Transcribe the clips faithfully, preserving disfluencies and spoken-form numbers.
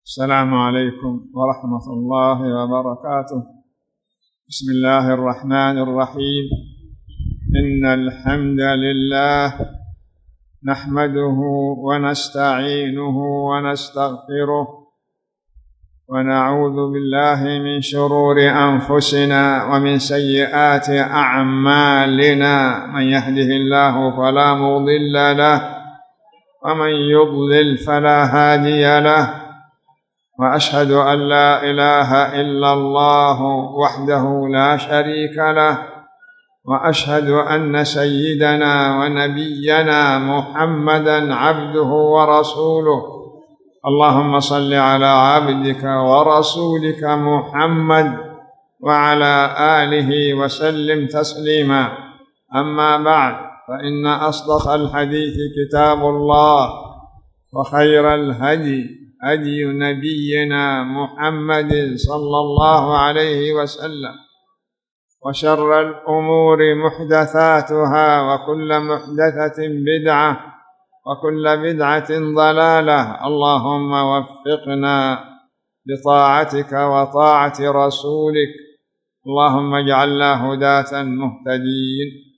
السلام عليكم ورحمة الله وبركاته. بسم الله الرحمن الرحيم. إن الحمد لله نحمده ونستعينه ونستغفره ونعوذ بالله من شرور أنفسنا ومن سيئات أعمالنا. من يهده الله فلا مضل له ومن يضلل فلا هادي له، وأشهد أن لا إله إلا الله وحده لا شريك له، وأشهد أن سيدنا ونبينا محمدًا عبده ورسوله. اللهم صل على عبدك ورسولك محمد وعلى آله وسلم تسليما. أما بعد، فإن أصدق الحديث كتاب الله، وخير الهدي هدي نبينا محمد صلى الله عليه وسلم، وشر الأمور محدثاتها، وكل محدثة بدعة، وكل بدعة ضلالة. اللهم وفقنا لطاعتك وطاعة رسولك، اللهم اجعلنا هداة مهتدين.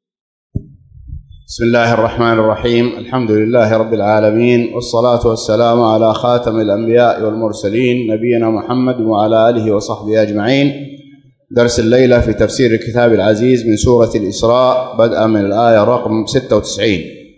بسم الله الرحمن الرحيم. الحمد لله رب العالمين، والصلاة والسلام على خاتم الأنبياء والمرسلين نبينا محمد وعلى آله وصحبه أجمعين. درس الليلة في تفسير الكتاب العزيز من سورة الإسراء، بدءا من الآية رقم ستة وتسعين.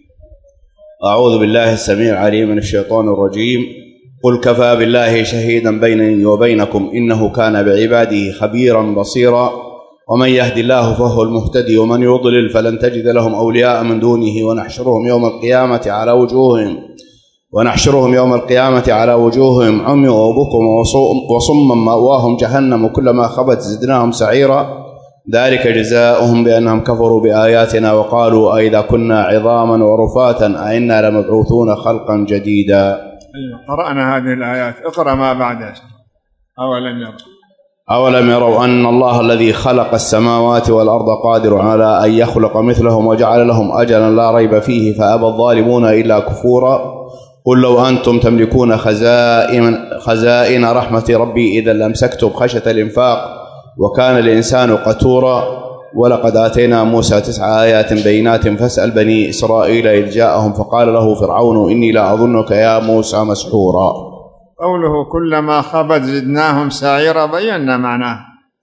أعوذ بالله السميع العليم من الشيطان الرجيم. قل كفى بالله شهيدا بيني وبينكم إنه كان بعباده خبيرا بصيرا. ومن يهد الله فهو المهتدي، ومن يضلل فلن تجد لهم أولياء من دونه. ونحشرهم يوم القيامة على وجوههم ونحشرهم يوم القيامة على وجوههم عمي وبكم وصما مأواهم جهنم، كلما خبت زدناهم سعيرا. ذلك جزاؤهم بأنهم كفروا بآياتنا وقالوا أئذا كنا عظاما ورفاتا أئنا لمبعوثون خلقا جديدا. قرأنا هذه الآيات، اقرأ ما بعدها. أولم يروا أولم يروا أن الله الذي خلق السماوات والأرض قادر على أن يخلق مثلهم وجعل لهم أجلا لا ريب فيه فأبى الظالمون إلا كفورا. قل لو أنتم تملكون خزائن, خزائن رحمة ربي إذا لامسكتم خشية الإنفاق وكان الإنسان قتورا. ولقد آتينا موسى تسع آيات بينات فاسأل بني إسرائيل إذ جاءهم فقال له فرعون إني لأظنك يا موسى مسحورا. قوله كلما خبت زدناهم سعيرا بينا معناه.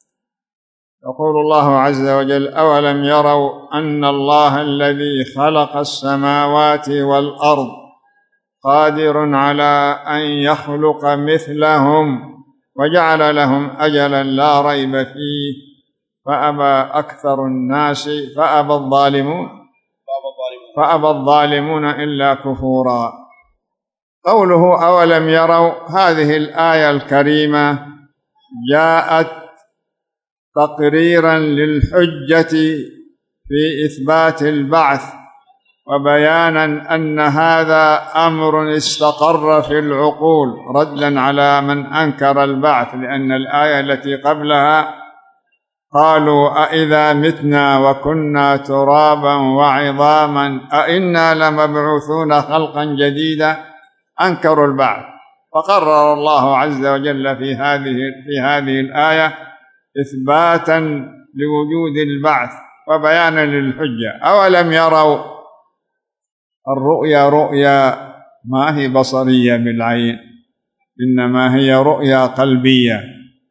يقول الله عز وجل: أولم يروا أن الله الذي خلق السماوات والأرض قادر على أن يخلق مثلهم وجعل لهم أجلا لا ريب فيه فأبى أكثر الناس فأبى الظالمون فأبى الظالمون إلا كفورا. قوله أولم يروا، هذه الآية الكريمة جاءت تقريرا للحجة في إثبات البعث، وبيانا أن هذا أمر استقر في العقول، ردا على من أنكر البعث، لأن الآية التي قبلها قالوا أئذا متنا وكنا ترابا وعظاما أئنا لمبعوثون خلقا جديدا، أنكروا البعث. فقرر الله عز وجل في هذه في هذه الآية إثباتا لوجود البعث وبيانا للحجة. أولم يروا، الرؤيا رؤيا ما هي بصرية بالعين، إنما هي رؤيا قلبية،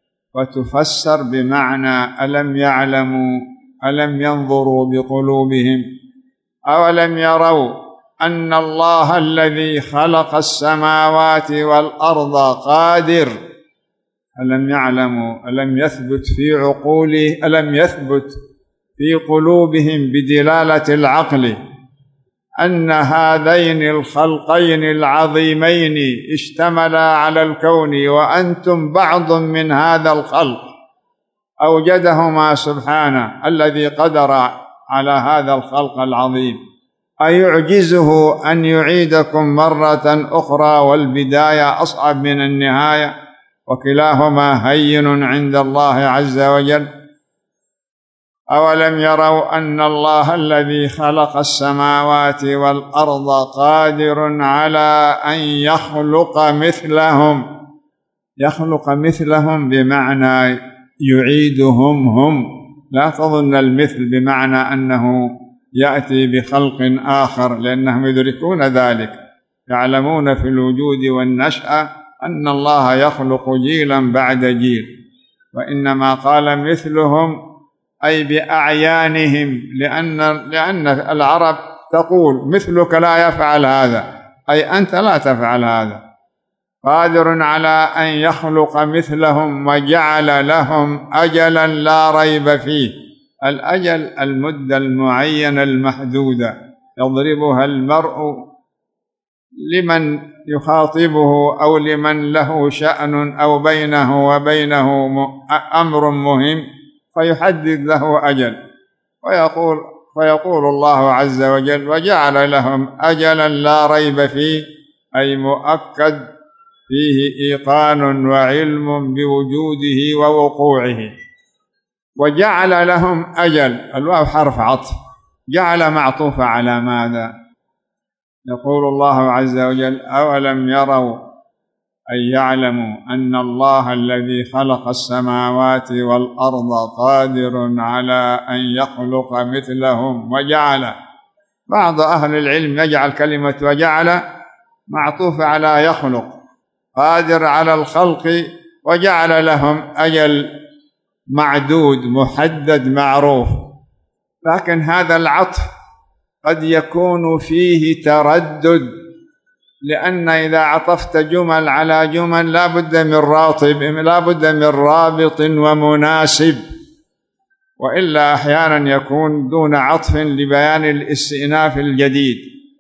وتفسر بمعنى ألم يعلموا ألم ينظروا بقلوبهم. أولم يروا أن الله الذي خلق السماوات والأرض قادر، ألم يعلموا ألم يثبت في عقوله ألم يثبت في قلوبهم بدلالة العقل أن هذين الخلقين العظيمين اشتملا على الكون، وأنتم بعض من هذا الخلق أوجدهما سبحانه الذي قدر على هذا الخلق العظيم. أيعجزه أن يعيدكم مرة أخرى، والبداية أصعب من النهاية، وكلاهما هين عند الله عز وجل. أولم يروا أن الله الذي خلق السماوات والأرض قادر على أن يخلق مثلهم يخلق مثلهم بمعنى يعيدهم هم، لا تظن المثل بمعنى أنه يأتي بخلق آخر، لأنهم يدركون ذلك، يعلمون في الوجود والنشأة أن الله يخلق جيلا بعد جيل، وإنما قال مثلهم أي بأعيانهم، لأن, لأن العرب تقول مثلك لا يفعل هذا، أي أنت لا تفعل هذا. قادر على أن يخلق مثلهم وجعل لهم أجلا لا ريب فيه. الأجل المدة المعينة المحدودة يضربها المرء لمن يخاطبه أو لمن له شأن أو بينه وبينه أمر مهم، فيحدد له أجل، ويقول فيقول الله عز وجل وجعل لهم أجلا لا ريب فيه، أي مؤكد فيه إيقان وعلم بوجوده ووقوعه. وجعل لهم أجل، الواو حرف عطف، جعل معطوف على ماذا؟ يقول الله عز وجل أولم يروا أي يعلموا أن الله الذي خلق السماوات والأرض قادر على أن يخلق مثلهم وجعل. بعض أهل العلم يجعل كلمة وجعل معطوف على يخلق، قادر على الخلق، وجعل لهم أجل معدود محدد معروف. لكن هذا العطف قد يكون فيه تردد، لأن إذا عطفت جمل على جمل لا بد من راتب، لا بد من رابط ومناسب، وإلا أحيانا يكون دون عطف لبيان الاستئناف الجديد.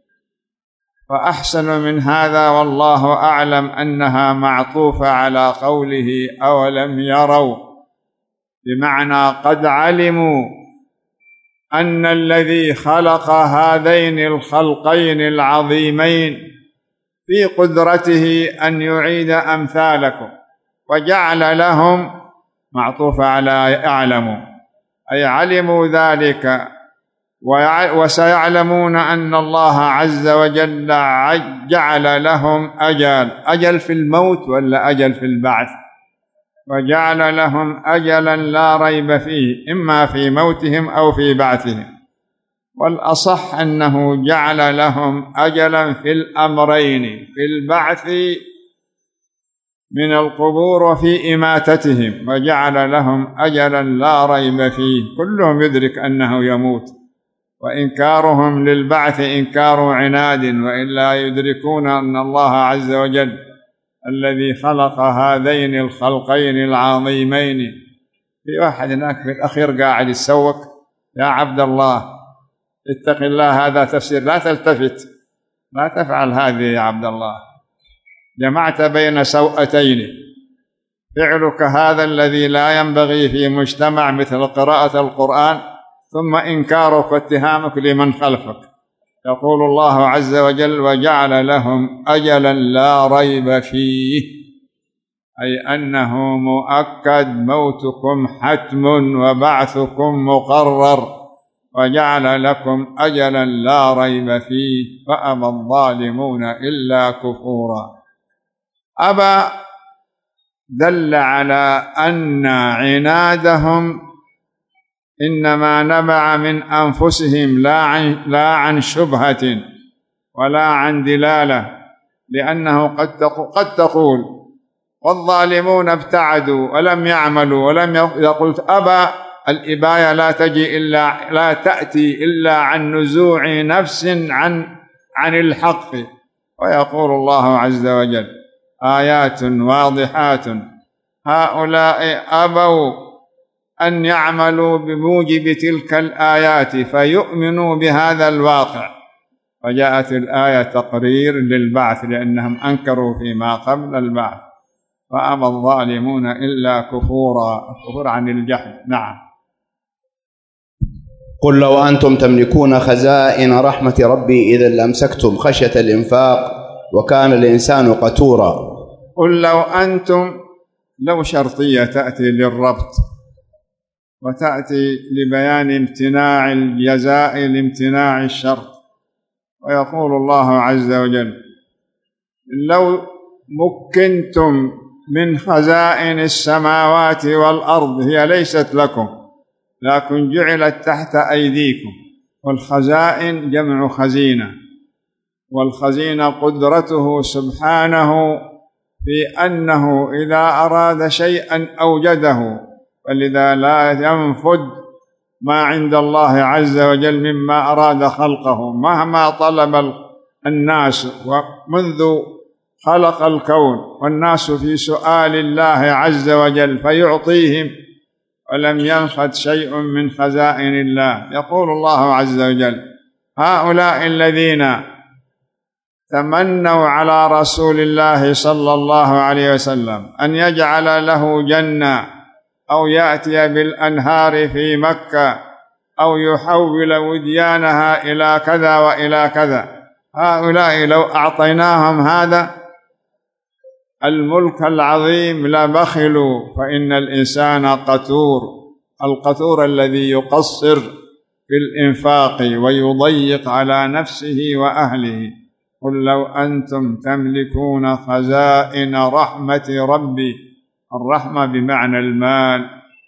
فأحسن من هذا والله أعلم أنها معطوفة على قوله أولم يروا، بمعنى قد علموا أن الذي خلق هذين الخلقين العظيمين في قدرته أن يعيد أمثالكم، وجعل لهم معطوف على يعلموا، أي علموا ذلك وسيعلمون أن الله عز وجل جعل لهم أجل، أجل في الموت ولا أجل في البعث؟ وجعل لهم أجلا لا ريب فيه، إما في موتهم أو في بعثهم. والأصح أنه جعل لهم أجلا في الأمرين، في البعث من القبور وفي إماتتهم، وجعل لهم أجلا لا ريب فيه. كلهم يدرك أنه يموت، وإنكارهم للبعث إنكار عناد، وإلا يدركون أن الله عز وجل الذي خلق هذين الخلقين العظيمين. في واحد هناك في الأخير قاعد يتسوق، يا عبد الله اتق الله، هذا تفسير، لا تلتفت، لا تفعل هذه يا عبد الله، جمعت بين سوءتين، فعلك هذا الذي لا ينبغي في مجتمع مثل قراءة القرآن، ثم إنكارك واتهامك لمن خلفك. يقول الله عز وجل وجعل لهم أجلا لا ريب فيه، أي أنه مؤكد، موتكم حتم وبعثكم مقرر، وجعل لكم أجلا لا ريب فيه، فأبى الظالمون إلا كفورا. أبى دل على أن عنادهم إنما نبع من أنفسهم، لا عن, لا عن شبهة ولا عن دلالة، لأنه قد تقول, قد تقول والظالمون ابتعدوا ولم يعملوا ولم يقول. أبى الإباية لا تجي إلا لا تأتي إلا عن نزوع نفس عن عن الحق. ويقول الله عز وجل آيات واضحات هؤلاء أبوا أن يعملوا بموجب تلك الآيات فيؤمنوا بهذا الواقع، وجاءت الآية تقرير للبعث لأنهم أنكروا فيما قبل البعث. فأبى الظالمون إلا كفورا، كفر عن الجحد. نعم. قل لو أنتم تملكون خزائن رحمة ربي إذا لأمسكتم خشية الإنفاق وكان الإنسان قتورا. قل لو أنتم، لو شرطية تأتي للربط وتأتي لبيان امتناع الجزاء لامتناع الشرط. ويقول الله عز وجل لو مكنتم من خزائن السماوات والأرض هي ليست لكم لكن جعلت تحت أيديكم. والخزائن جمع خزينة، والخزينة قدرته سبحانه في أنه إذا أراد شيئا أوجده، ولذا لا ينفد ما عند الله عز وجل مما أراد خلقه مهما طلب الناس، ومنذ خلق الكون والناس في سؤال الله عز وجل فيعطيهم، ولم ينفد شيء من خزائن الله. يقول الله عز وجل: هؤلاء الذين تمنوا على رسول الله صلى الله عليه وسلم أن يجعل له جنة أو يأتي بالأنهار في مكة أو يحول وديانها إلى كذا وإلى كذا، هؤلاء لو أعطيناهم هذا الملك العظيم لبخلوا، فإن الإنسان قتور، القتور الذي يقصر في الإنفاق ويضيق على نفسه وأهله. قل لو أنتم تملكون خزائن رحمة ربي، الرحمة بمعنى المال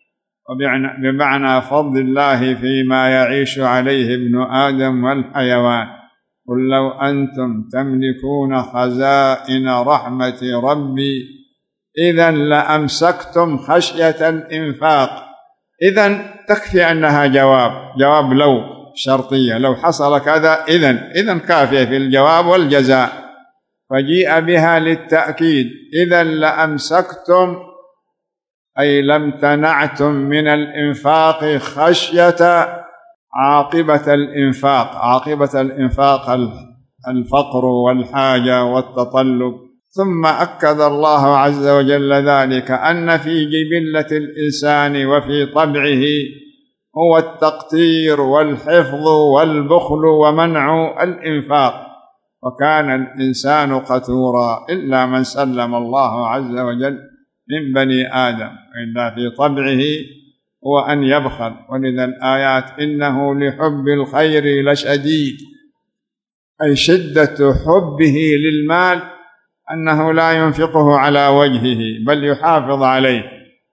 وبمعنى فضل الله فيما يعيش عليه ابن آدم والحيوان. قل لو أنتم تملكون خزائن رحمة ربي إذن لأمسكتم خشية الإنفاق. إذن تكفي أنها جواب جواب لو شرطية، لو حصل كذا إذن إذن كافية في الجواب والجزاء، فجيء بها للتأكيد. إذن لأمسكتم أي لم تنعتم من الإنفاق خشية عاقبة الإنفاق، عاقبة الإنفاق الفقر والحاجة والتطلب. ثم أكد الله عز وجل ذلك أن في جبلة الإنسان وفي طبعه هو التقتير والحفظ والبخل ومنع الإنفاق، وكان الإنسان قتورا إلا من سلم الله عز وجل من بني آدم، إلا في طبعه هو أن يبخل. ولذا الآيات إنه لحب الخير لشديد، أي شدة حبه للمال أنه لا ينفقه على وجهه بل يحافظ عليه.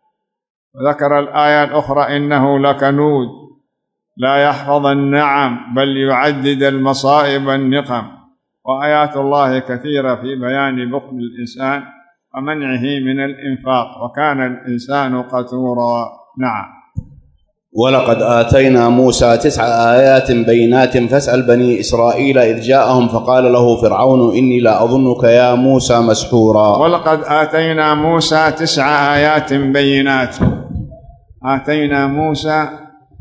وذكر الآية الأخرى إنه لكنود لا يحفظ النعم بل يعدد المصائب النقم. وآيات الله كثيرة في بيان بخل الإنسان ومنعه من الإنفاق، وكان الإنسان قتورا. نعم. ولقد آتينا موسى تسع آيات بينات فاسأل بني إسرائيل إذ جاءهم فقال له فرعون إني لأظنك يا موسى مسحورا. ولقد آتينا موسى تسع آيات بينات، آتينا موسى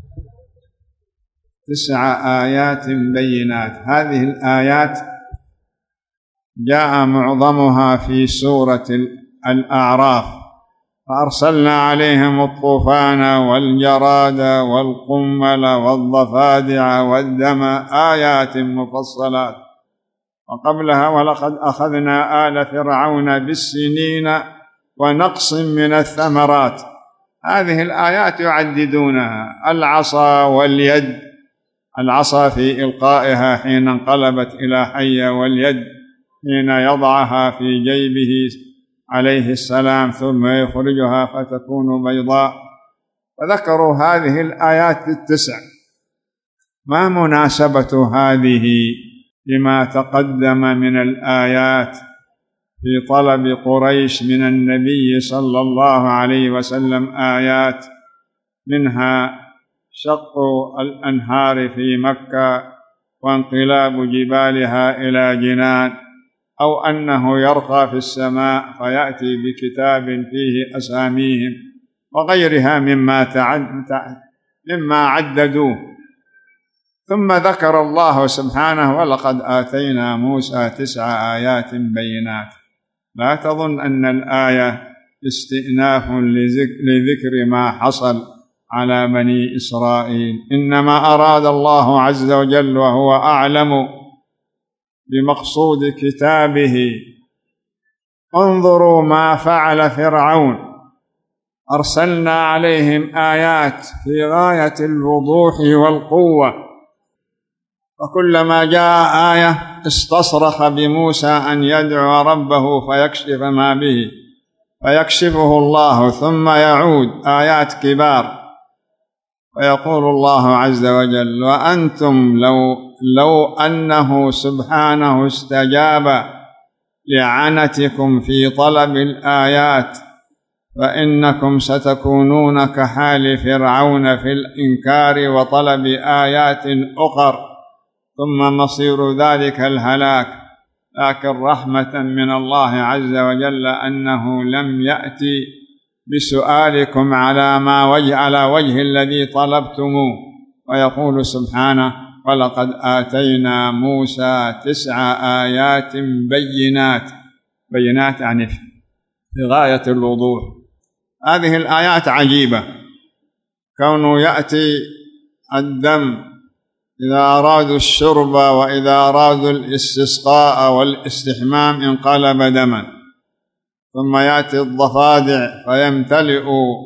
تسع آيات بينات. هذه الآيات جاء معظمها في سورة الأعراف: فأرسلنا عليهم الطوفان والجراد والقمل والضفادع والدم آيات مفصلات. وقبلها: ولقد أخذنا آل فرعون بالسنين ونقص من الثمرات. هذه الآيات يعددونها: العصا واليد، العصا في إلقائها حين انقلبت إلى حية، واليد حين يضعها في جيبه عليه السلام ثم يخرجها فتكون بيضاء. وذكروا هذه الآيات التسع. ما مناسبة هذه لما تقدم من الآيات في طلب قريش من النبي صلى الله عليه وسلم آيات، منها شق الأنهار في مكة وانقلاب جبالها إلى جنان، أو أنه يرقى في السماء فيأتي بكتاب فيه أساميهم، وغيرها مما تعد مما عددوه. ثم ذكر الله سبحانه: ولقد آتينا موسى تسع آيات بينات. لا تظن أن الآية استئناف لذكر ما حصل على بني إسرائيل، إنما أراد الله عز وجل وهو أعلم بمقصود كتابه: انظروا ما فعل فرعون، أرسلنا عليهم آيات في غاية الوضوح والقوة، وكلما جاء آية استصرخ بموسى أن يدعو ربه فيكشف ما به، فيكشفه الله ثم يعود آيات كبار، ويقول الله عز وجل: وأنتم لو, لو أنه سبحانه استجاب لعنتكم في طلب الآيات فإنكم ستكونون كحال فرعون في الإنكار وطلب آيات أخر، ثم مصير ذلك الهلاك. لكن رحمة من الله عز وجل أنه لم يأتي بسؤالكم على ما وجه على وجه الذي طلبتموه. ويقول سبحانه: ولقد آتينا موسى تسع آيات بينات. بينات يعني في غاية الوضوح. هذه الآيات عجيبة، كونه يأتي الدم إذا أرادوا الشرب وإذا أرادوا الاستسقاء والاستحمام انقلب دما، ثم يأتي الضفادع فيمتلئ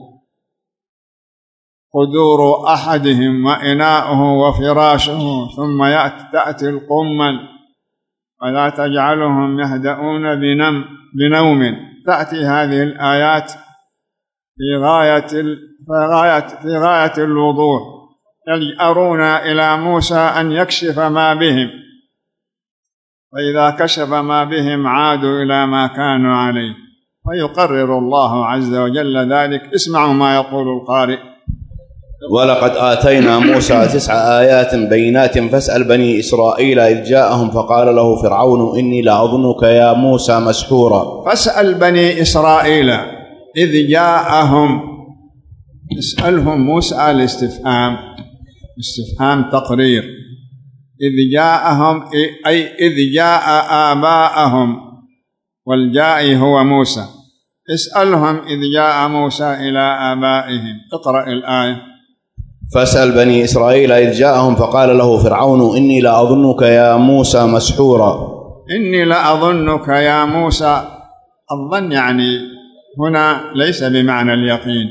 قدور أحدهم وإناؤه وفراشه، ثم يأتي تأتي القمل ولا تجعلهم يهدؤون بنم بنوم. تأتي هذه الآيات في غاية في غاية في غاية الوضوح، يجأرون إلى موسى أن يكشف ما بهم، فإذا كشف ما بهم عادوا إلى ما كانوا عليه، فيقرر الله عز وجل ذلك. اسمعوا ما يقول القارئ: ولقد آتينا موسى تسع آيات بينات فاسأل بني إسرائيل إذ جاءهم فقال له فرعون إني لأظنك يا موسى مسحورا. فاسأل بني إسرائيل إذ جاءهم. اسألهم موسى الاستفهام استفهام تقرير. إذ جاءهم أي إذ جاء آباءهم، والجاء هو موسى. اسألهم إذ جاء موسى إلى آبائهم. اقرأ الآية: فاسأل بني إسرائيل إذ جاءهم فقال له فرعون إني لأظنك يا موسى مسحورا. إني لأظنك يا موسى. الظن يعني هنا ليس بمعنى اليقين،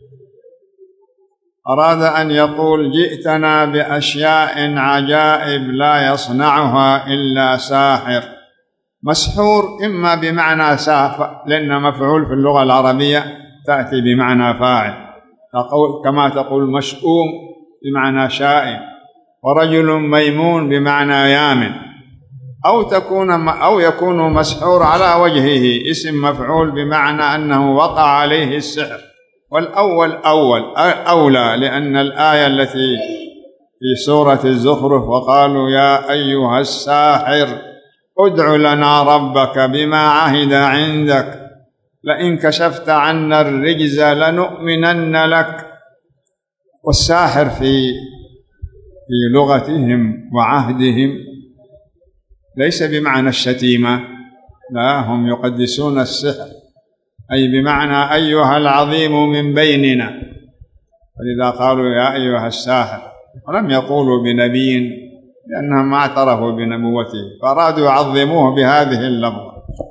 أراد أن يقول: جئتنا بأشياء عجائب لا يصنعها إلا ساحر. مسحور إما بمعنى ساحر، لأن مفعول في اللغة العربية تأتي بمعنى فاعل، كما تقول مشؤوم بمعنى شائن، ورجل ميمون بمعنى يامن، أو تكون أو يكون مسحور على وجهه اسم مفعول بمعنى أنه وقع عليه السحر. والأول أول أولى، لأن الآية التي في سورة الزخرف: وقالوا يا أيها الساحر ادع لنا ربك بما عهد عندك لئن كشفت عنا الرجز لنؤمنن لك. والساحر في في لغتهم وعهدهم ليس بمعنى الشتيمة، لا، هم يقدسون السحر، أي بمعنى أيها العظيم من بيننا. ولذا قالوا يا أيها الساحر، ولم يقولوا بنبي لأنهم ما اعترفوا بنبوته، فأرادوا يعظموه بهذه اللفظة.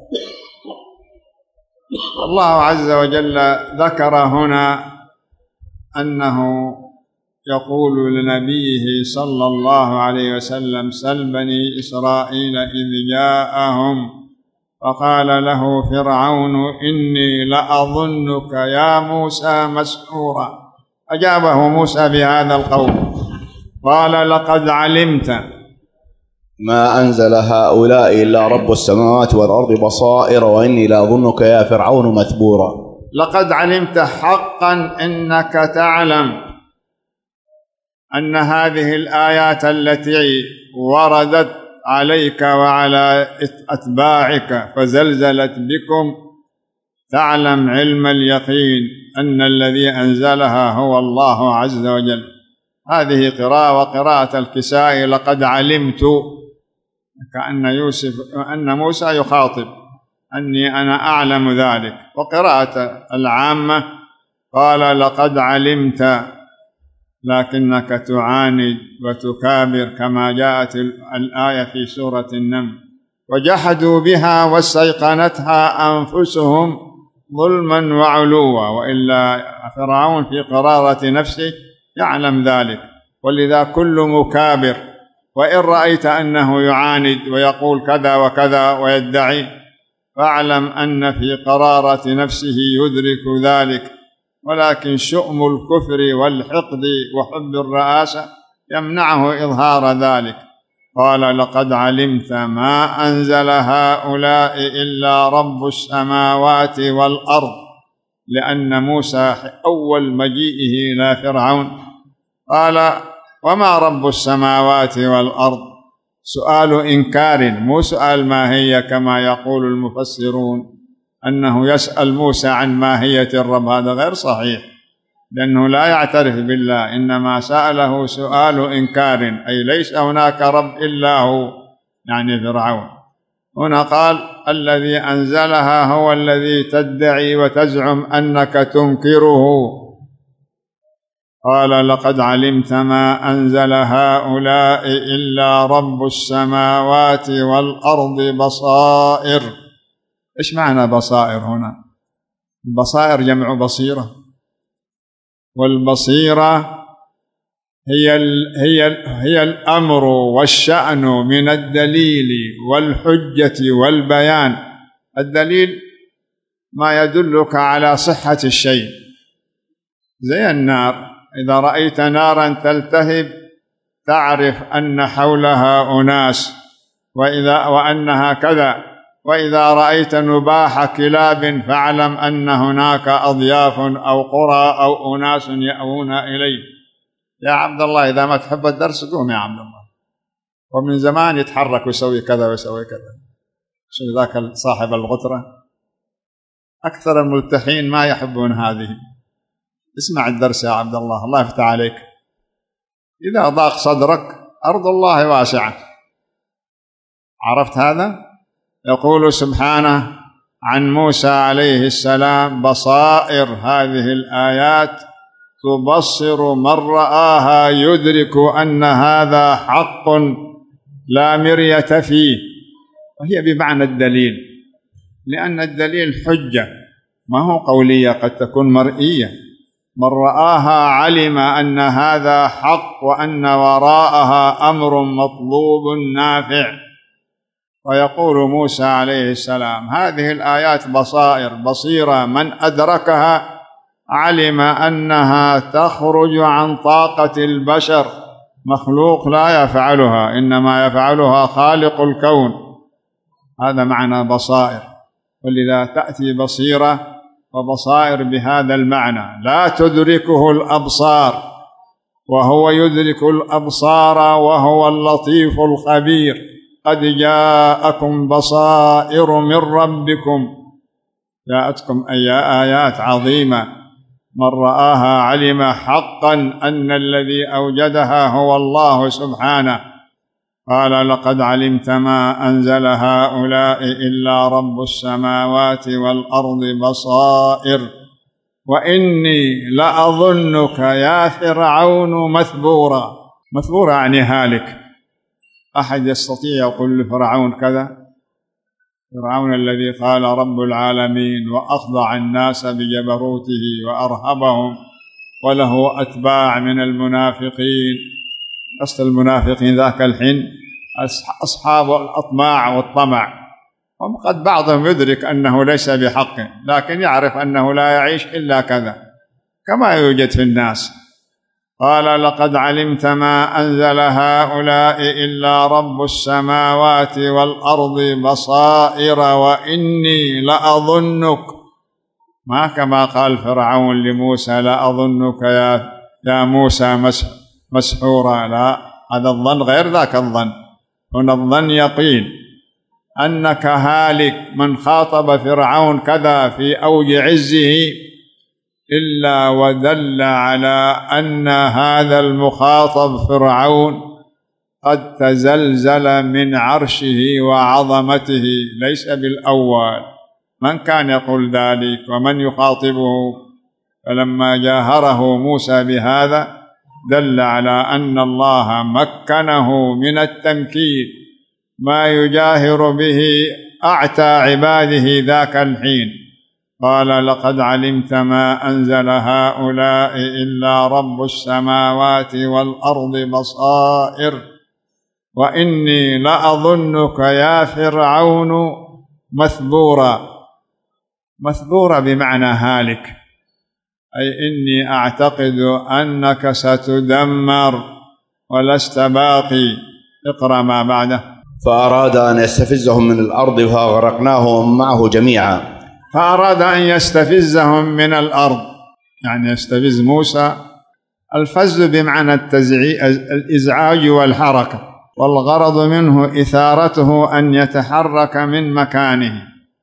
الله عز وجل ذكر هنا أنه يقول لنبيه صلى الله عليه وسلم: سل بني إسرائيل إذ جاءهم فقال له فرعون إني لأظنك يا موسى مسحورا. أجابه موسى بهذا القول، قال: لقد علمت ما أنزل هؤلاء إلا رب السماوات والأرض بصائر وإني لأظنك يا فرعون مثبورا. لقد علمت حقا إنك تعلم أن هذه الآيات التي وردت عليك وعلى أتباعك فزلزلت بكم، تعلم علم اليقين أن الذي أنزلها هو الله عز وجل. هذه قراءة، وقراءة الكسائي لقد علمت، كأن يوسف أن موسى يخاطب أني أنا أعلم ذلك. وقراءة العامة قال لقد علمت لكنك تعاند وتكابر، كما جاءت الآية في سورة النمل: وجحدوا بها واستيقنتها أنفسهم ظلما وعلوا. وإلا فرعون في قرارة نفسه يعلم ذلك. ولذا كل مكابر، وإن رأيت أنه يعاند ويقول كذا وكذا ويدعي، فاعلم أن في قرارة نفسه يدرك ذلك، ولكن شؤم الكفر والحقد وحب الرئاسة يمنعه إظهار ذلك. قال لقد علمت ما أنزل هؤلاء إلا رب السماوات والأرض، لأن موسى أول مجيئه إلى فرعون قال وما رب السماوات والأرض، سؤال إنكار مو سؤال ماهية كما يقول المفسرون أنه يسأل موسى عن ماهية الرب، هذا غير صحيح لأنه لا يعترف بالله، إنما سأله سؤال إنكار، أي ليس هناك رب إلا هو، يعني فرعون. هنا قال الذي أنزلها هو الذي تدعي وتزعم أنك تنكره. قال لقد علمت ما أنزل هؤلاء إلا رب السماوات والأرض بصائر. إيش معنى بصائر هنا؟ بصائر جمع بصيرة، والبصيرة هي هي هي الأمر والشأن من الدليل والحجة والبيان. الدليل ما يدلك على صحة الشيء، زي النار، إذا رأيت نارا تلتهب تعرف أن حولها أناس وإذا وأنها كذا، وإذا رأيت نباح كلاب فاعلم أن هناك أضياف أو قرى أو أناس يأوون إليه. يا عبد الله إذا ما تحب الدرس قوم يا عبد الله، ومن زمان يتحرك ويسوي كذا ويسوي كذا. شو ذاك صاحب الغترة؟ أكثر الملتحين ما يحبون هذه. اسمع الدرس يا عبد الله، الله يفتح عليك. إذا ضاق صدرك أرض الله واسعة، عرفت هذا؟ يقول سبحانه عن موسى عليه السلام بصائر، هذه الآيات تبصر من رآها يدرك أن هذا حق لا مرية فيه، وهي بمعنى الدليل، لأن الدليل حجة ما هو قولية، قد تكون مرئية. من رآها علم أن هذا حق وأن وراءها أمر مطلوب نافع. ويقول موسى عليه السلام هذه الآيات بصائر، بصيرة من أدركها علم أنها تخرج عن طاقة البشر، مخلوق لا يفعلها، إنما يفعلها خالق الكون. هذا معنى بصائر، ولذا تأتي بصيرة وبصائر بهذا المعنى. لا تدركه الأبصار وهو يدرك الأبصار وهو اللطيف الخبير. قد جاءكم بصائر من ربكم، جاءتكم أي آيات عظيمة. من رآها علم حقا أن الذي أوجدها هو الله سبحانه. قال لقد علمت ما أنزل هؤلاء إلا رب السماوات والأرض بصائر وإني لأظنك يا فرعون مثبورا. مثبورا يعني هالك. أحد يستطيع يقول لفرعون كذا؟ فرعون الذي قال رب العالمين وأخضع الناس بجبروته وأرهبهم، وله أتباع من المنافقين. قصد المنافقين ذاك الحين أصحاب الأطماع والطمع، هم قد بعضهم يدرك أنه ليس بحق، لكن يعرف أنه لا يعيش إلا كذا كما يوجد في الناس. قال لقد علمت ما أنزل هؤلاء إلا رب السماوات والأرض بصائر وإني لأظنك، ما كما قال فرعون لموسى لا أظنك يا يا موسى مسحورا، لا، هذا الظن غير ذاك الظن. هنا الظن يقين أنك هالك. من خاطب فرعون كذا في أوج عزه إلا ودل على أن هذا المخاطب فرعون قد تزلزل من عرشه وعظمته، ليس بالأول. من كان يقول ذلك ومن يخاطبه؟ فلما جاهره موسى بهذا دل على أن الله مكنه من التمكين ما يجاهر به أعتى عباده ذاك الحين. قال لقد علمت ما أنزل هؤلاء إلا رب السماوات والأرض بصائر وإني لأظنك يا فرعون مثبورا. مثبورا بمعنى هالك، أي إني أعتقد أنك ستدمر ولست باقي. اقرأ ما بعده. فأراد أن يستفزهم من الأرض فأغرقناهم معه جميعا. فأراد أن يستفزهم من الأرض، يعني يستفز موسى. الفز بمعنى الإزعاج والحركة، والغرض منه إثارته أن يتحرك من مكانه.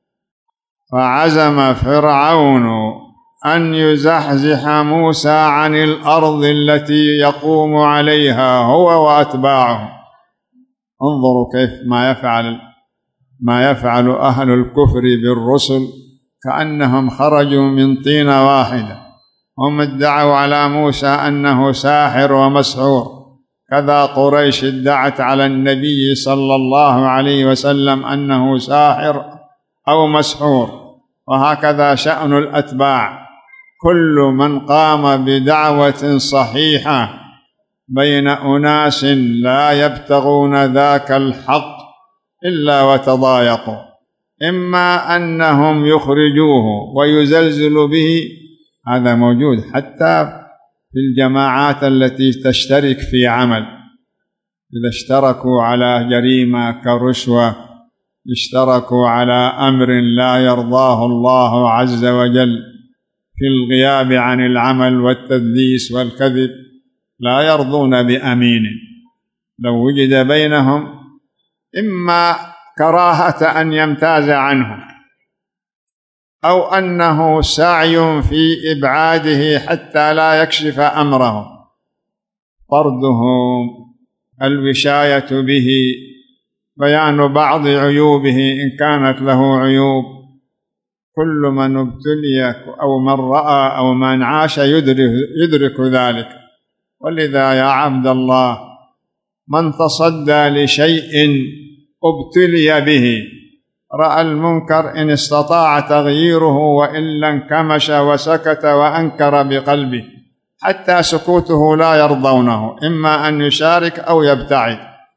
فعزم فرعون أن يزحزح موسى عن الأرض التي يقوم عليها هو وأتباعه. انظروا كيف ما يفعل ما يفعل أهل الكفر بالرسل، كأنهم خرجوا من طينة واحدة. هم ادعوا على موسى أنه ساحر ومسحور، كذا قريش ادعت على النبي صلى الله عليه وسلم أنه ساحر أو مسحور. وهكذا شأن الأتباع، كل من قام بدعوة صحيحة بين أناس لا يبتغون ذاك الحق إلا وتضايقوا، إما أنهم يخرجوه ويزلزلوا به. هذا موجود حتى في الجماعات التي تشترك في عمل، إذا اشتركوا على جريمة كرشوة، اشتركوا على أمر لا يرضاه الله عز وجل في الغياب عن العمل والتدليس والكذب، لا يرضون بأمين. لو وجد بينهم إما كراهة أن يمتاز عنه، أو أنه سعي في إبعاده حتى لا يكشف أمره، طردهم، الوشاية به، بيان بعض عيوبه إن كانت له عيوب. كل من ابتلي أو من رأى أو من عاش يدرك, يدرك ذلك. ولذا يا عبد الله، من تصدى لشيء ابتلي به رأى المنكر إن استطاع تغييره، وإلا انكمش وسكت وأنكر بقلبه، حتى سكوته لا يرضونه، إما أن يشارك أو يبتعد.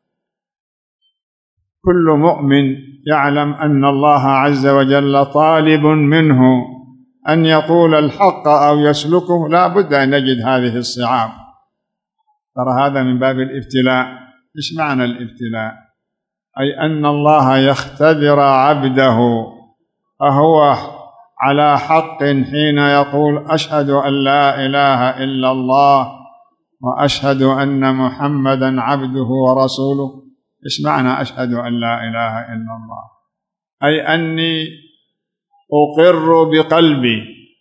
كل مؤمن يعلم أن الله عز وجل طالب منه أن يقول الحق أو يسلكه، لا بد أن يجد هذه الصعاب. ترى هذا من باب الابتلاء. إيش معنى الابتلاء؟ أي أن الله يختبر عبده أهو على حق حين يقول أشهد أن لا إله إلا الله وأشهد أن محمدا عبده ورسوله. إيش معنى أشهد أن لا إله إلا الله؟ أي أني أقر بقلبي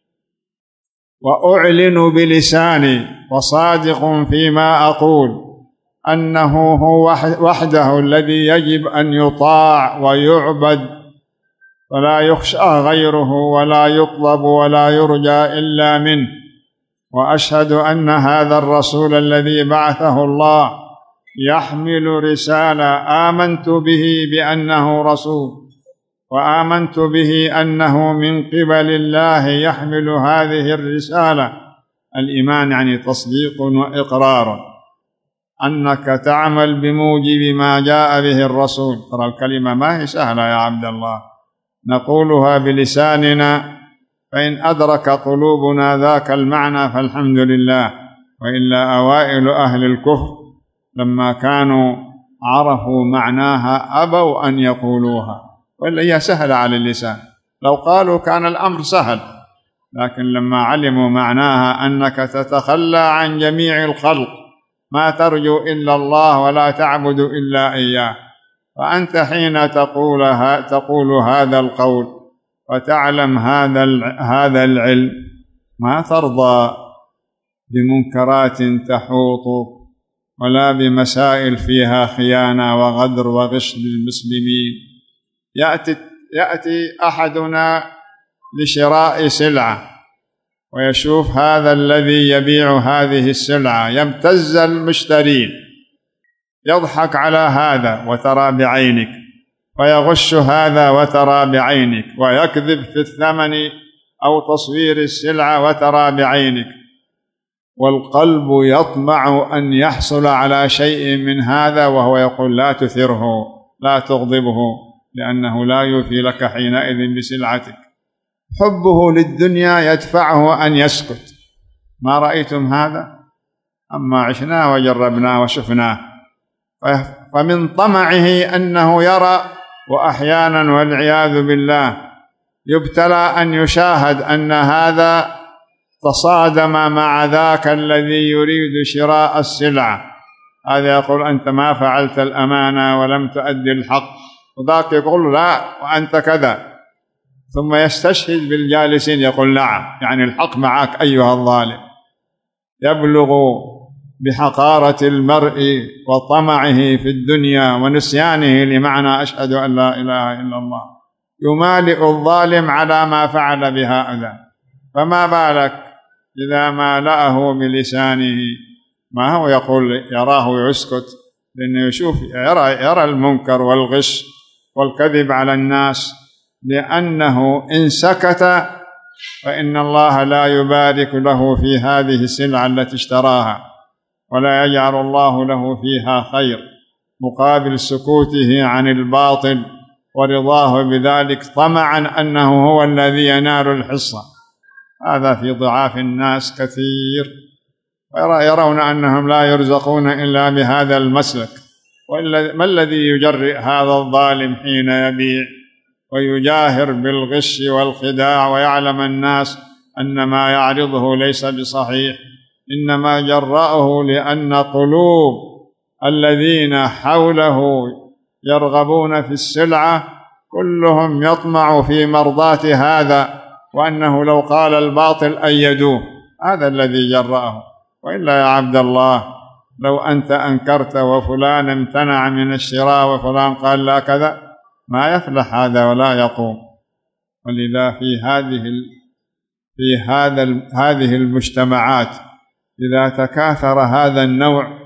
وأعلن بلساني وصادق فيما أقول أنه هو وحده الذي يجب أن يطاع ويعبد، ولا يخشى غيره ولا يطلب ولا يرجى إلا منه. وأشهد أن هذا الرسول الذي بعثه الله يحمل رسالة آمنت به بأنه رسول، وآمنت به أنه من قبل الله يحمل هذه الرسالة. الإيمان يعني تصديق وإقرار، أنك تعمل بموجب ما جاء به الرسول. ترى الكلمة ما هي سهلة يا عبد الله، نقولها بلساننا، فإن أدرك قلوبنا ذاك المعنى فالحمد لله. وإلا أوائل أهل الكفر لما كانوا عرفوا معناها أبوا أن يقولوها، وإلا هي سهلة على اللسان، لو قالوا كان الأمر سهل. لكن لما علموا معناها أنك تتخلى عن جميع الخلق، ما ترجو إلا الله ولا تعبد إلا إياه، فأنت حين تقول, تقول هذا القول وتعلم هذا هذا العلم ما ترضى بمنكرات تحوطك، ولا بمسائل فيها خيانة وغدر وغش للمسلمين. يأتي, يأتي أحدنا لشراء سلعة ويشوف هذا الذي يبيع هذه السلعة، يمتز المشترين، يضحك على هذا وترى بعينك، ويغش هذا وترى بعينك، ويكذب في الثمن أو تصوير السلعة وترى بعينك، والقلب يطمع أن يحصل على شيء من هذا، وهو يقول لا تثره، لا تغضبه، لأنه لا يوفي لك حينئذ بسلعتك. حبه للدنيا يدفعه أن يسكت. ما رأيتم هذا؟ أما عشناه وجربناه وشفناه. فمن طمعه أنه يرى، وأحيانا والعياذ بالله يبتلى أن يشاهد أن هذا تصادم مع ذاك الذي يريد شراء السلعة. هذا يقول أنت ما فعلت الأمانة ولم تؤدي الحق، وذاك يقول لا وأنت كذا، ثم يستشهد بالجالسين يقول نعم، يعني الحق معك أيها الظالم. يبلغ بحقارة المرء وطمعه في الدنيا ونسيانه لمعنى أشهد أن لا إله إلا الله، يمالئ الظالم على ما فعل بهؤلاء. فما بالك إذا مالأه بلسانه؟ ما هو يقول يراه يسكت، لأنه يشوف يرى, يرى المنكر والغش والكذب على الناس، لأنه إن سكت فإن الله لا يبارك له في هذه السلعة التي اشتراها، ولا يجعل الله له فيها خير مقابل سكوته عن الباطل ورضاه بذلك طمعا أنه هو الذي ينال الحصة. هذا في ضعاف الناس كثير، ويرون أنهم لا يرزقون إلا بهذا المسلك. ما الذي يجرئ هذا الظالم حين يبيع ويجاهر بالغش والخداع ويعلم الناس أن ما يعرضه ليس بصحيح؟ إنما جرأه لأن قلوب الذين حوله يرغبون في السلعة كلهم يطمع في مرضاة هذا، وأنه لو قال الباطل أيدوه. هذا الذي جرأه. وإلا يا عبد الله لو أنت أنكرت وفلان امتنع من الشراء وفلان قال لا كذا، ما يفلح هذا ولا يقوم. ولذا في هذه في هذا هذه المجتمعات إذا تكاثر هذا النوع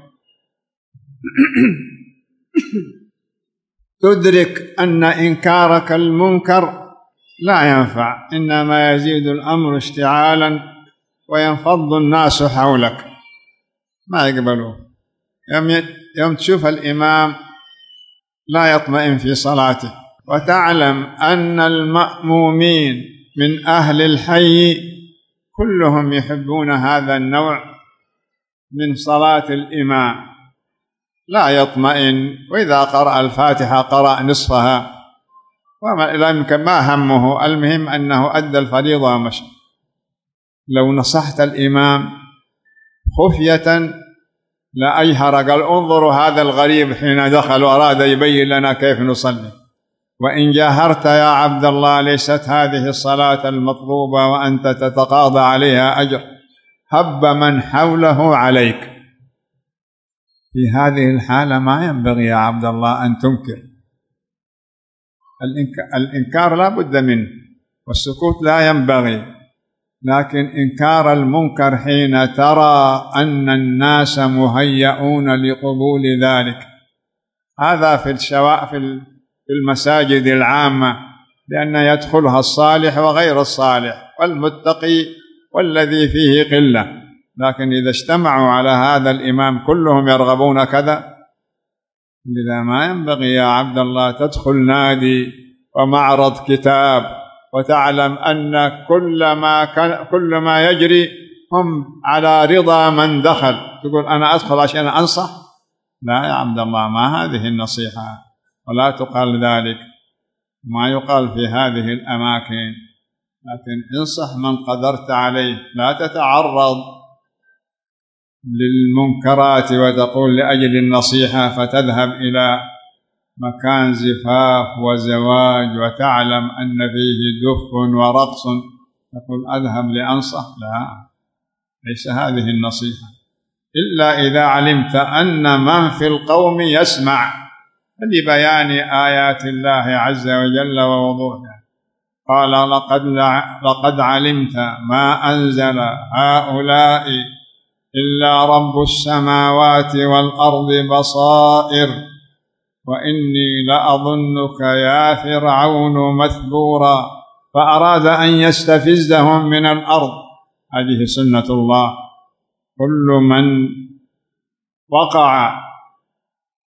تدرك أن إنكارك المنكر لا ينفع، إنما يزيد الأمر اشتعالا وينفض الناس حولك ما يقبلوه. يوم, يوم تشوف الإمام لا يطمئن في صلاته، وتعلم أن المأمومين من أهل الحي كلهم يحبون هذا النوع من صلاة الإمام، لا يطمئن، وإذا قرأ الفاتحة قرأ نصفها وما يمكن ما همه، المهم أنه أدى الفريضة ومشى. لو نصحت الإمام خفية لا أجهر، قال انظروا هذا الغريب حين دخل وأراد يبين لنا كيف نصلي. وإن جاهرت يا عبد الله ليست هذه الصلاة المطلوبة وأنت تتقاضى عليها أجر، هب من حوله عليك. في هذه الحالة ما ينبغي يا عبد الله أن تنكر. الإنكار لا بد منه والسكوت لا ينبغي، لكن إنكار المنكر حين ترى أن الناس مهيئون لقبول ذلك، هذا في الشواء في المساجد العامة، لأن يدخلها الصالح وغير الصالح والمتقي والذي فيه قلة. لكن إذا اجتمعوا على هذا الإمام كلهم يرغبون كذا، لذا ما ينبغي يا عبد الله تدخل نادي ومعرض كتاب وتعلم أن كل ما, كان كل ما يجري هم على رضا من دخل، تقول أنا أدخل عشان أنصح؟ لا يا عبد الله، ما هذه النصيحة، ولا تقال ذلك، ما يقال في هذه الأماكن. لكن انصح من قدرت عليه، لا تتعرض للمنكرات وتقول لأجل النصيحة فتذهب إلى مكان زفاف وزواج وتعلم أن فيه دف ورقص تقول أذهب لأنصح. لا، ليس هذه النصيحة، إلا إذا علمت أن من في القوم يسمع لبيان آيات الله عز وجل ووضوحها. قال لقد, لقد علمت ما أنزل هؤلاء إلا رب السماوات والأرض بصائر وإني لأظنك يا فرعون مثبورا، فأراد أن يستفزهم من الأرض. هذه سنة الله، كل من وقع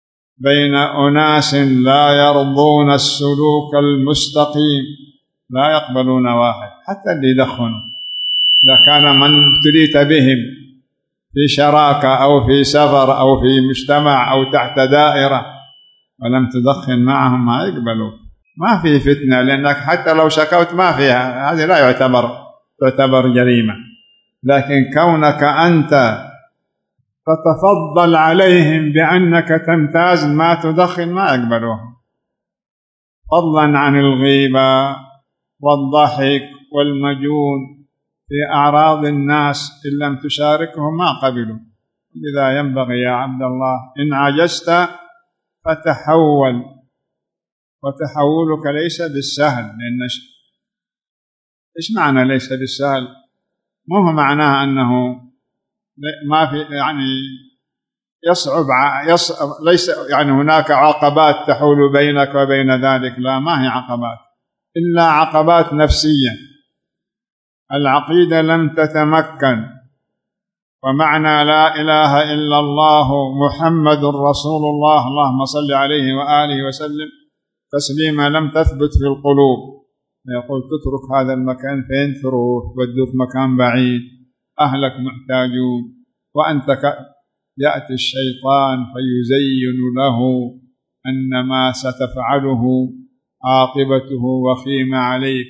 بين أناس لا يرضون السلوك المستقيم لا يقبلون واحد، حتى اللي يدخنوا إذا كان من ابتليت بهم في شراكة أو في سفر أو في مجتمع أو تحت دائرة ولم تدخن معهم ما يقبلوا. ما في فتنة، لأنك حتى لو شكوت ما فيها، هذه لا يعتبر تعتبر جريمة. لكن كونك أنت تتفضل عليهم بأنك تمتاز ما تدخن ما يقبلوه، فضلا عن الغيبة والضحك والمجون في أعراض الناس إن لم تشاركهم ما قبلوا. لذا ينبغي يا عبد الله إن عجزت فتحول، وتحولك ليس بالسهل، لأن إيش معنى ليس بالسهل؟ مو هو معناه أنه ما في يعني يصعب, يصعب ليس يعني هناك عقبات تحول بينك وبين ذلك، لا، ما هي عقبات إلا عقبات نفسية. العقيدة لم تتمكن، ومعنى لا إله إلا الله محمد رسول الله اللهم صل عليه وآله وسلم تسليما لم تثبت في القلوب. يقول تترك هذا المكان فين تروح؟ ودوك مكان بعيد، أهلك محتاجون، وأنت يأتي الشيطان فيزين له أن ما ستفعله عاقبته وخيمة عليك.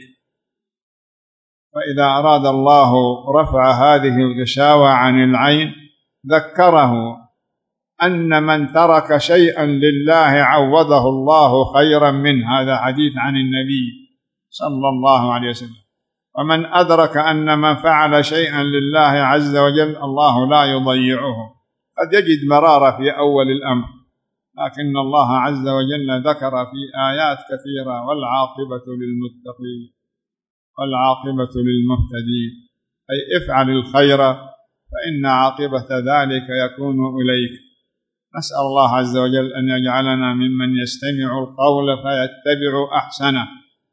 فإذا أراد الله رفع هذه الغشاوة عن العين ذكره أن من ترك شيئا لله عوضه الله خيرا منه. هذا حديث عن النبي صلى الله عليه وسلم. ومن أدرك أن من فعل شيئا لله عز وجل الله لا يضيعه. قد يجد مرارة في أول الأمر، لكن الله عز وجل ذكر في آيات كثيرة والعاقبة للمتقين والعاقبة للمهتدين، أي افعل الخير فإن عاقبة ذلك يكون إليك. نسأل الله عز وجل أن يجعلنا ممن يستمع القول فيتبع أحسنه.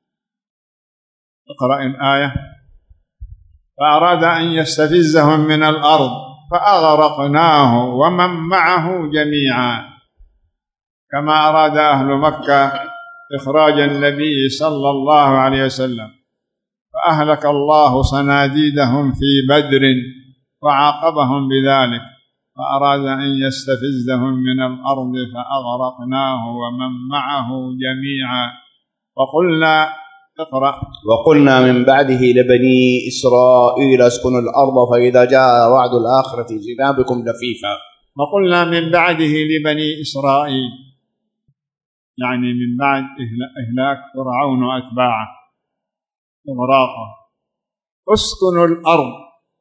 اقرأ الآية. فأراد أن يستفزهم من الأرض فأغرقناه ومن معه جميعا، كما أراد أهل مكة إخراج النبي صلى الله عليه وسلم فأهلك الله صناديدهم في بدر وعاقبهم بذلك، فأراد أن يستفزهم من الأرض فأغرقناه ومن معه جميعا. وقلنا اقرأ. وقلنا من بعده لبني إسرائيل اسكنوا الأرض فإذا جاء وعد الآخرة جئنا بكم لفيفا. وقلنا من بعده لبني إسرائيل، يعني من بعد إهلاك فرعون وأتباعه إغراقه، اسكنوا الأرض.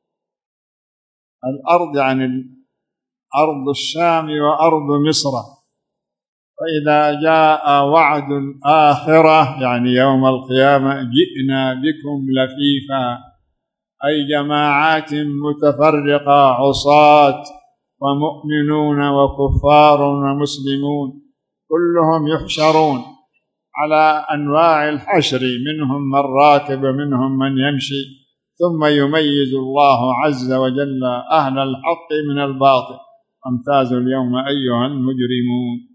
الأرض يعني أرض الشام وأرض مصر. فإذا جاء وعد الآخرة يعني يوم القيامة جئنا بكم لفيفا، أي جماعات متفرقة، عصاة ومؤمنون وكفار ومسلمون كلهم يحشرون على أنواع الحشر، منهم من راكب منهم من يمشي، ثم يميز الله عز وجل أهل الحق من الباطل. امتازوا اليوم أيها المجرمون.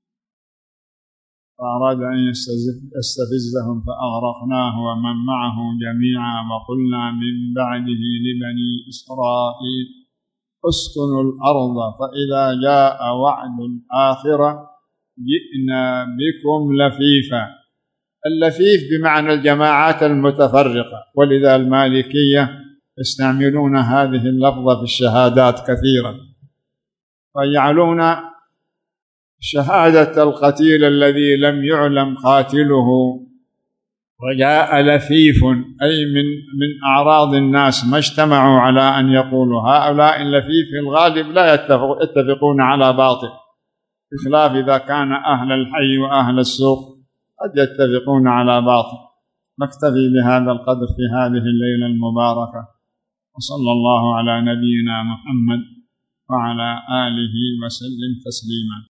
فأراد أن يستفزهم فأغرقناه ومن معه جميعا. وقلنا من بعده لبني إسرائيل اسكنوا الأرض فإذا جاء وعد الآخرة جئنا بكم لفيفا. اللفيف بمعنى الجماعات المتفرقة، ولذا المالكية يستعملون هذه اللفظة في الشهادات كثيرا، ويجعلون شهادة القتيل الذي لم يعلم قاتله وجاء لفيف، أي من من أعراض الناس ما اجتمعوا على أن يقولوا. هؤلاء اللفيف في الغالب لا يتفقون على باطل، بخلاف إذا كان أهل الحي وأهل السوق قد يتفقون على باطل. نكتفي بهذا القدر في هذه الليلة المباركة، وصلى الله على نبينا محمد وعلى آله وسلم تسليما.